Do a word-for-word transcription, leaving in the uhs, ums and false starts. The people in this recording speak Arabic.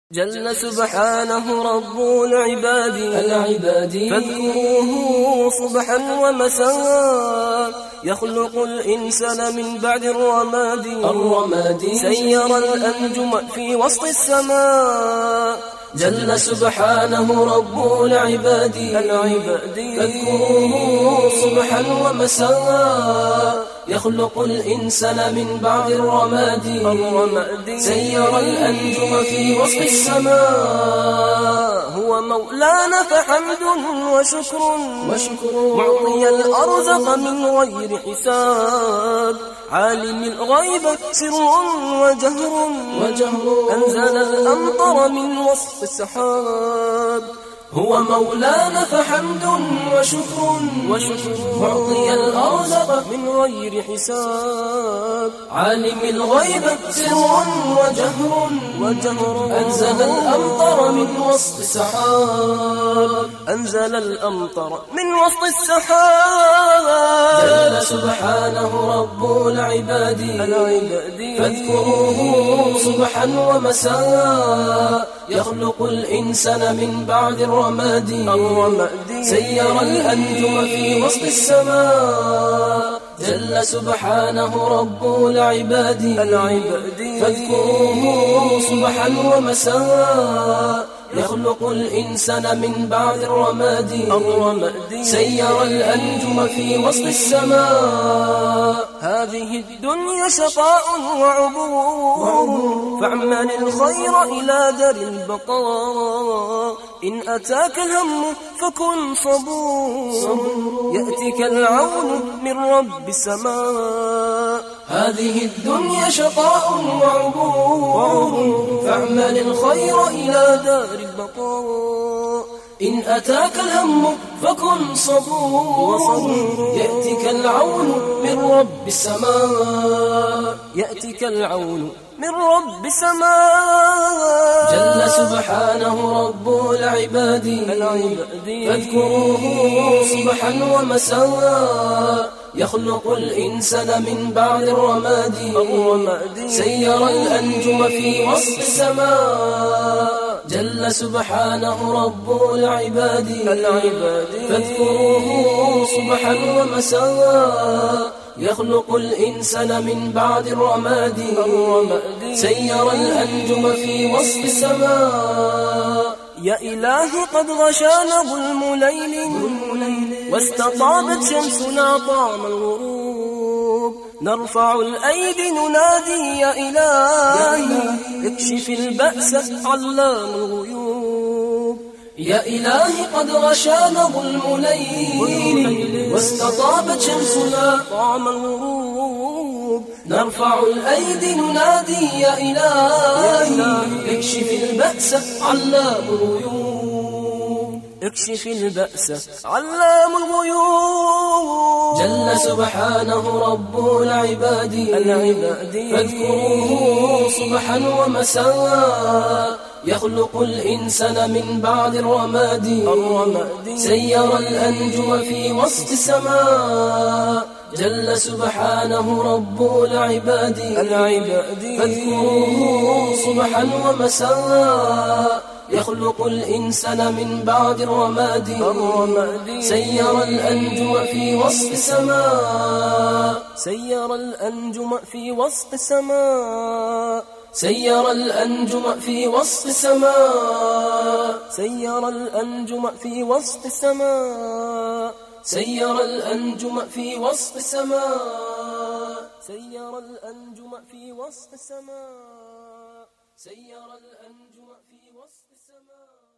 جل سبحانه رب العباد العباد فاذكروه صبحا ومساء يخلق الإنسان من بعد الرماد الرماد سير الأنجم في وسط السماء جل سبحانه رب العباد العباد فاذكروه صبحا ومساء يخلق الإنسان من بعد الرماد الرماد سير الأنجم في وسط السماء هو مولانا فحمد وشكر وشكر معطي الأرزق من غير حساب عالم الغيب سر وجهر وجهر أنزل الأمطر من وسط السحاب هو مولانا فحمد وشكر وشكر معطي الأرزق من غير حساب عالم الغيب سر وجهر وجهر أنزل الأمطر من وسط السحاب أنزل الأمطر من وسط السحاب جل سبحانه رب العباد العباد فاذكروه صبحا ومساء يخلق الإنسان من بعد الرماد الرماد سير الأنجم في وسط السماء جل سبحانه رب العباد العباد فاذكروه صبحا ومساء يخلق الإنسان من بعد الرماد الرماد سير الأنجم في وسط السماء هذه الدنيا شقاء وعبور فاعمل الخير إلى دار البقاء إن أتاك الهم فكن صبور يأتيك العون من رب السماء هذه الدنيا شقاء وعبور فاعمل الخير إلى دار البقاء إن أتاك الهم فكن صبور يأتيك العون من رب السماء يأتيك العون من رب السماء جل سبحانه رب العباد العباد فاذكروه صبحا ومساء يخلق الإنسان من بعد الرماد الرماد سير الأنجم في وسط السماء جل سبحانه رب العباد العباد فاذكروه صبحا ومساء يخلق الإنسان من بعد الرماد الرماد سير الأنجم في وسط السماء يا إلهي قد غشانا ظلم ليل واستطابت شمسنا طعم الغروب نرفع الأيدي ننادي يا إلهي اكشف البأس علام الغيوب يا إلهي قد غشانا ظلم ليل واستطابت شمسنا طعم الغروب نرفع الأيدي ننادي يا إلهي اكشف البأس علام الغيوب اكشف البأس علام الغيوب جل سبحانه رب العباد العباد فاذكروه صبحا ومساء يخلق الإنسان من بعد الرماد الرماد سير الأنجم في وسط السماء جل سبحانه رب العباد العباد فاذكروه صبحا ومساء يخلق الإنسان من بعد الرماد الرماد سير الأنجم في وسط السماء سير الأنجم في وسط السماء سير الأنجم في وسط السماء سير الأنجم في وسط السماء سير الأنجم في وسط السماء سير الأنجم في وسط السماء سير الأنجم في وسط السماء